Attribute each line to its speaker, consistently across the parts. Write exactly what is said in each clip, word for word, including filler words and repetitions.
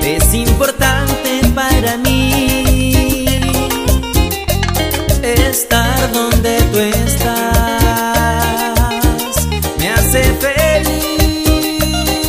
Speaker 1: Es importante para mí estar donde tú estás. Me hace feliz.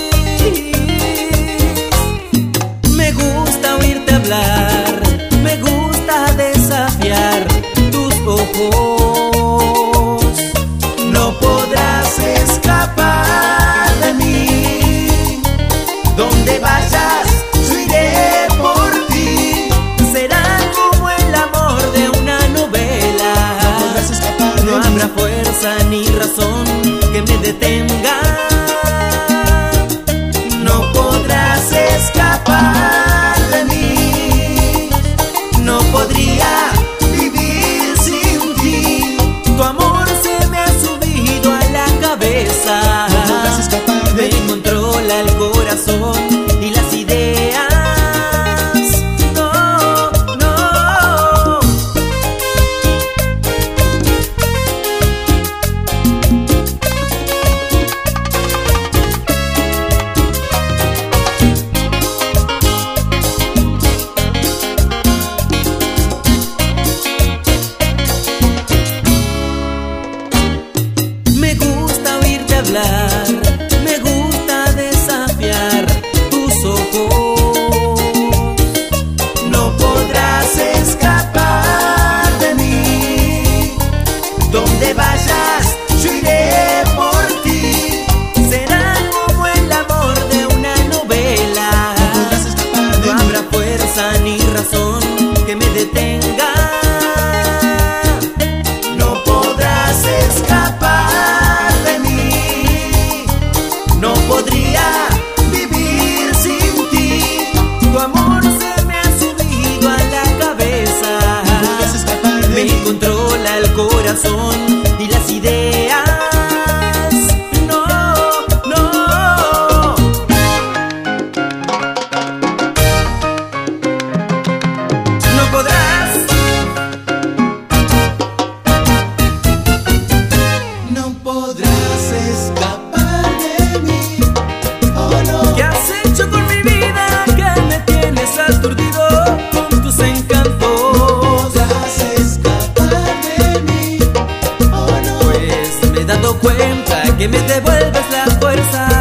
Speaker 1: Me gusta oírte hablar, me gusta desafiar tus ojos. No podrás escapar de mí. Donde vayas, yo iré por ti. Será como el amor de una novela.
Speaker 2: No podrás escapar de
Speaker 1: No
Speaker 2: mí.
Speaker 1: habrá fuerza ni razón que me detenga. No podrás escapar de mí. No podría vivir sin ti. Tu amor se me ha subido a la cabeza.
Speaker 2: No podrás escapar de
Speaker 1: Me
Speaker 2: mí.
Speaker 1: controla el corazón y las ideas. No, no. Me gusta oírte hablar, me gusta desafiar tus ojos. No podrás escapar de mí. Donde vayas, yo iré por ti. Será como el amor de una novela.
Speaker 2: No podrás escapar de
Speaker 1: No
Speaker 2: mí.
Speaker 1: habrá fuerza ni razón que me detenga. No podrás escapar de mí. No podría vivir sin ti. Tu amor se me ha subido a la cabeza.
Speaker 2: No podrás escapar de
Speaker 1: Me
Speaker 2: mí.
Speaker 1: controla el corazón y las ideas. No, no. No podrás.
Speaker 2: No podrás escapar de mí. Oh no.
Speaker 1: ¿Qué has hecho con mi vida? Que me tienes aturdido con tus encantos.
Speaker 2: Podrás escapar de mí. Oh no.
Speaker 1: Pues me he dado cuenta que me devuelves la fuerza.